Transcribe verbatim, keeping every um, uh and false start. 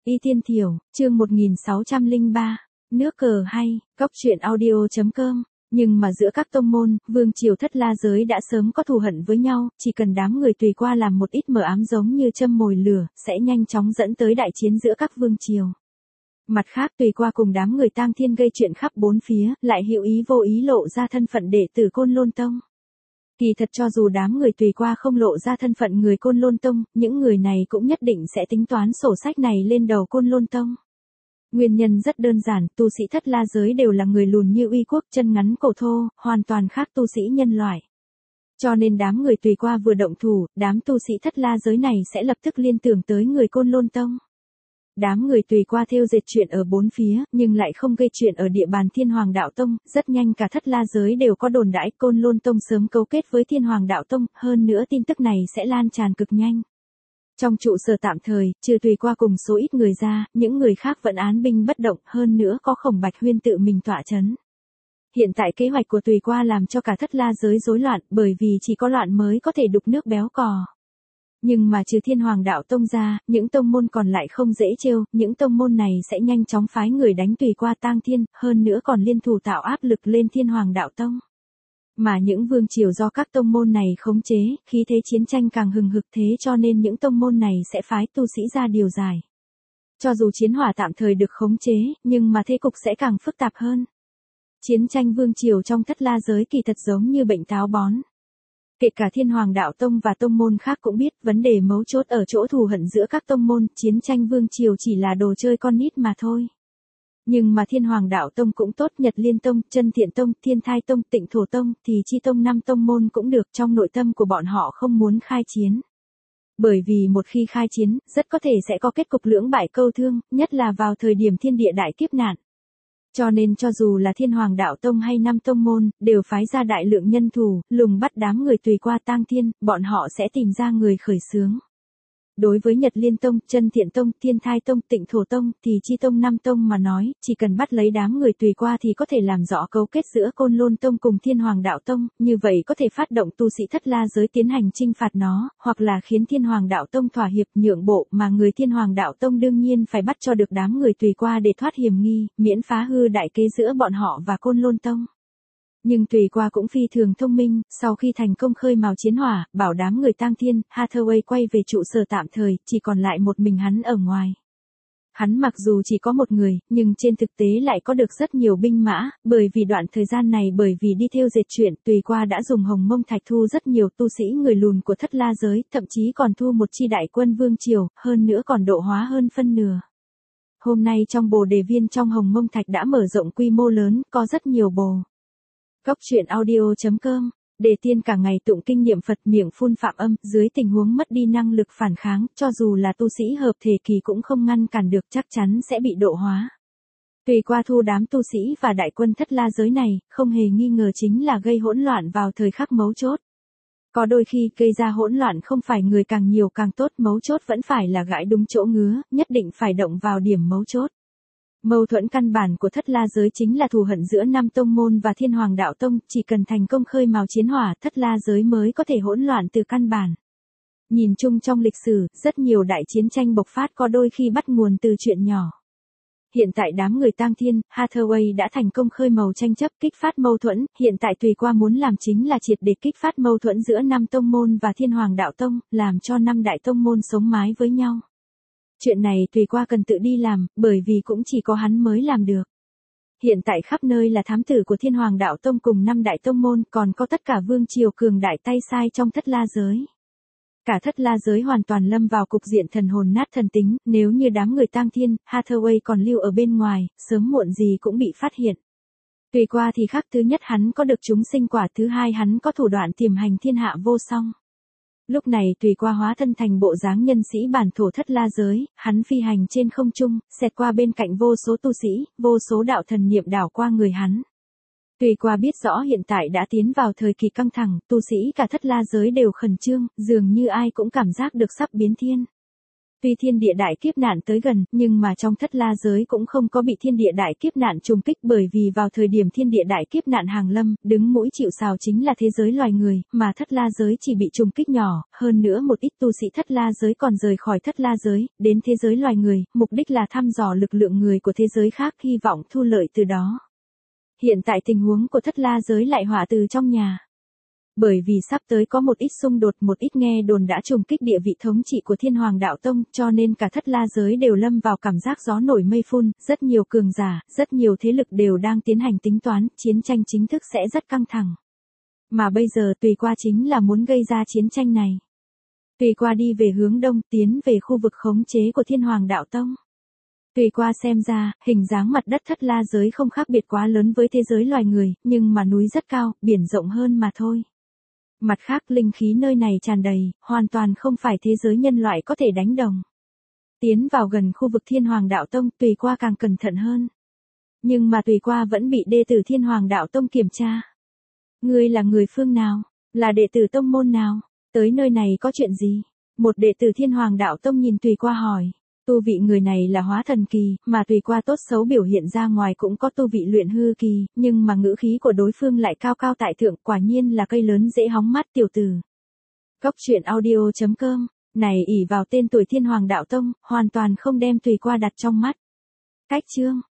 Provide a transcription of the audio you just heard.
Y Tiên Thiểu, chương một nghìn sáu trăm lẻ ba, nước cờ hay, cóc truyện audio chấm com. Nhưng mà giữa các tông môn, vương triều Thất La giới đã sớm có thù hận với nhau, chỉ cần đám người tùy qua làm một ít mờ ám giống như châm mồi lửa, sẽ nhanh chóng dẫn tới đại chiến giữa các vương triều. Mặt khác tùy qua cùng đám người Tang Thiên gây chuyện khắp bốn phía, lại hữu ý vô ý lộ ra thân phận đệ tử Côn Lôn Tông. Kỳ thật cho dù đám người tùy qua không lộ ra thân phận người Côn Lôn Tông, những người này cũng nhất định sẽ tính toán sổ sách này lên đầu Côn Lôn Tông. Nguyên nhân rất đơn giản, tu sĩ Thất La giới đều là người lùn như uy quốc, chân ngắn cổ thô, hoàn toàn khác tu sĩ nhân loại. Cho nên đám người tùy qua vừa động thủ, đám tu sĩ Thất La giới này sẽ lập tức liên tưởng tới người Côn Lôn Tông. Đám người tùy qua thêu dệt chuyện ở bốn phía, nhưng lại không gây chuyện ở địa bàn Thiên Hoàng Đạo Tông, rất nhanh cả Thất La giới đều có đồn đãi Côn Lôn Tông sớm cấu kết với Thiên Hoàng Đạo Tông, hơn nữa tin tức này sẽ lan tràn cực nhanh. Trong trụ sở tạm thời, trừ tùy qua cùng số ít người ra, những người khác vẫn án binh bất động, hơn nữa có Khổng Bạch Huyên tự mình tọa chấn. Hiện tại kế hoạch của tùy qua làm cho cả Thất La giới rối loạn, bởi vì chỉ có loạn mới có thể đục nước béo cò. Nhưng mà trừ Thiên Hoàng Đạo Tông ra, những tông môn còn lại không dễ trêu, những tông môn này sẽ nhanh chóng phái người đánh tùy qua Tang Thiên, hơn nữa còn liên thủ tạo áp lực lên Thiên Hoàng Đạo Tông. Mà những vương triều do các tông môn này khống chế, khí thế chiến tranh càng hừng hực, thế cho nên những tông môn này sẽ phái tu sĩ ra điều giải. Cho dù chiến hỏa tạm thời được khống chế, nhưng mà thế cục sẽ càng phức tạp hơn. Chiến tranh vương triều trong Thất La giới kỳ thật giống như bệnh táo bón. Kể cả Thiên Hoàng Đạo Tông và tông môn khác cũng biết, vấn đề mấu chốt ở chỗ thù hận giữa các tông môn, chiến tranh vương triều chỉ là đồ chơi con nít mà thôi. Nhưng mà Thiên Hoàng Đạo Tông cũng tốt, Nhật Liên Tông, Chân Thiện Tông, Thiên Thai Tông, Tịnh Thổ Tông, thì Chi Tông năm tông môn cũng được, trong nội tâm của bọn họ không muốn khai chiến. Bởi vì một khi khai chiến, rất có thể sẽ có kết cục lưỡng bại câu thương, nhất là vào thời điểm thiên địa đại kiếp nạn. Cho nên cho dù là Thiên Hoàng Đạo Tông hay năm tông môn, đều phái ra đại lượng nhân thủ, lùng bắt đám người tùy qua Tang Thiên, bọn họ sẽ tìm ra người khởi xướng. Đối với Nhật Liên Tông, Chân Thiện Tông, Thiên Thai Tông, Tịnh Thổ Tông, thì Chi Tông năm tông mà nói, chỉ cần bắt lấy đám người tùy qua thì có thể làm rõ cấu kết giữa Côn Lôn Tông cùng Thiên Hoàng Đạo Tông, như vậy có thể phát động tu sĩ Thất La giới tiến hành chinh phạt nó, hoặc là khiến Thiên Hoàng Đạo Tông thỏa hiệp nhượng bộ, mà người Thiên Hoàng Đạo Tông đương nhiên phải bắt cho được đám người tùy qua để thoát hiểm nghi, miễn phá hư đại kế giữa bọn họ và Côn Lôn Tông. Nhưng tùy qua cũng phi thường thông minh, sau khi thành công khơi mào chiến hỏa, bảo đám người Tang Thiên, Hathaway quay về trụ sở tạm thời, chỉ còn lại một mình hắn ở ngoài. Hắn mặc dù chỉ có một người, nhưng trên thực tế lại có được rất nhiều binh mã, bởi vì đoạn thời gian này bởi vì đi theo dệt chuyện, tùy qua đã dùng Hồng Mông Thạch thu rất nhiều tu sĩ người lùn của Thất La giới, thậm chí còn thu một chi đại quân vương triều, hơn nữa còn độ hóa hơn phân nửa. Hôm nay trong bồ đề viên trong Hồng Mông Thạch đã mở rộng quy mô lớn, có rất nhiều bồ. Cóc truyện audio chấm com, Đề Tiên cả ngày tụng kinh niệm Phật, miệng phun phạm âm, dưới tình huống mất đi năng lực phản kháng, cho dù là tu sĩ hợp thể kỳ cũng không ngăn cản được, chắc chắn sẽ bị độ hóa. Tùy qua thu đám tu sĩ và đại quân Thất La giới này, không hề nghi ngờ chính là gây hỗn loạn vào thời khắc mấu chốt. Có đôi khi gây ra hỗn loạn không phải người càng nhiều càng tốt, mấu chốt vẫn phải là gãi đúng chỗ ngứa, nhất định phải động vào điểm mấu chốt. Mâu thuẫn căn bản của Thất La giới chính là thù hận giữa năm tông môn và Thiên Hoàng Đạo Tông, chỉ cần thành công khơi mào chiến hỏa, Thất La giới mới có thể hỗn loạn từ căn bản. Nhìn chung trong lịch sử, rất nhiều đại chiến tranh bộc phát có đôi khi bắt nguồn từ chuyện nhỏ. Hiện tại đám người Tang Thiên, Hathaway đã thành công khơi mào tranh chấp, kích phát mâu thuẫn, hiện tại tùy qua muốn làm chính là triệt để kích phát mâu thuẫn giữa năm tông môn và Thiên Hoàng Đạo Tông, làm cho năm đại tông môn sống mái với nhau. Chuyện này tùy qua cần tự đi làm, bởi vì cũng chỉ có hắn mới làm được. Hiện tại khắp nơi là thám tử của Thiên Hoàng Đạo Tông cùng năm đại tông môn, còn có tất cả vương triều cường đại tay sai trong Thất La giới. Cả Thất La giới hoàn toàn lâm vào cục diện thần hồn nát thần tính, nếu như đám người Tang Thiên, Hathaway còn lưu ở bên ngoài, sớm muộn gì cũng bị phát hiện. Tùy qua thì khác, thứ nhất hắn có được chúng sinh quả, thứ hai hắn có thủ đoạn tiềm hành thiên hạ vô song. Lúc này tùy qua hóa thân thành bộ dáng nhân sĩ bản thổ Thất La giới, hắn phi hành trên không trung, xẹt qua bên cạnh vô số tu sĩ, vô số đạo thần niệm đảo qua người hắn. Tùy qua biết rõ hiện tại đã tiến vào thời kỳ căng thẳng, tu sĩ cả Thất La giới đều khẩn trương, dường như ai cũng cảm giác được sắp biến thiên. Tuy thiên địa đại kiếp nạn tới gần, nhưng mà trong thất la giới cũng không có bị thiên địa đại kiếp nạn trùng kích, bởi vì vào thời điểm thiên địa đại kiếp nạn hàng lâm, đứng mũi chịu sào chính là thế giới loài người, mà thất la giới chỉ bị trùng kích nhỏ, hơn nữa một ít tu sĩ thất la giới còn rời khỏi thất la giới, đến thế giới loài người, mục đích là thăm dò lực lượng người của thế giới khác, hy vọng thu lợi từ đó. Hiện tại tình huống của thất la giới lại họa từ trong nhà. Bởi vì sắp tới có một ít xung đột, một ít nghe đồn đã trùng kích địa vị thống trị của Thiên Hoàng Đạo Tông, cho nên cả thất la giới đều lâm vào cảm giác gió nổi mây phun, rất nhiều cường giả, rất nhiều thế lực đều đang tiến hành tính toán, chiến tranh chính thức sẽ rất căng thẳng. Mà bây giờ Tùy Qua chính là muốn gây ra chiến tranh này. Tùy Qua đi về hướng đông, tiến về khu vực khống chế của Thiên Hoàng Đạo Tông. Tùy Qua xem ra, hình dáng mặt đất thất la giới không khác biệt quá lớn với thế giới loài người, nhưng mà núi rất cao, biển rộng hơn mà thôi. Mặt khác linh khí nơi này tràn đầy, hoàn toàn không phải thế giới nhân loại có thể đánh đồng. Tiến vào gần khu vực Thiên Hoàng Đạo Tông, Tùy Qua càng cẩn thận hơn. Nhưng mà Tùy Qua vẫn bị đệ tử Thiên Hoàng Đạo Tông kiểm tra. Ngươi là người phương nào? Là đệ tử tông môn nào? Tới nơi này có chuyện gì? Một đệ tử Thiên Hoàng Đạo Tông nhìn Tùy Qua hỏi. Tu vị người này là hóa thần kỳ, mà Tùy Qua tốt xấu biểu hiện ra ngoài cũng có tu vị luyện hư kỳ, nhưng mà ngữ khí của đối phương lại cao cao tại thượng, quả nhiên là cây lớn dễ hóng mắt tiểu tử. Cốc truyện audio chấm com, này ỷ vào tên tuổi Thiên Hoàng Đạo Tông, hoàn toàn không đem Tùy Qua đặt trong mắt. Cách chương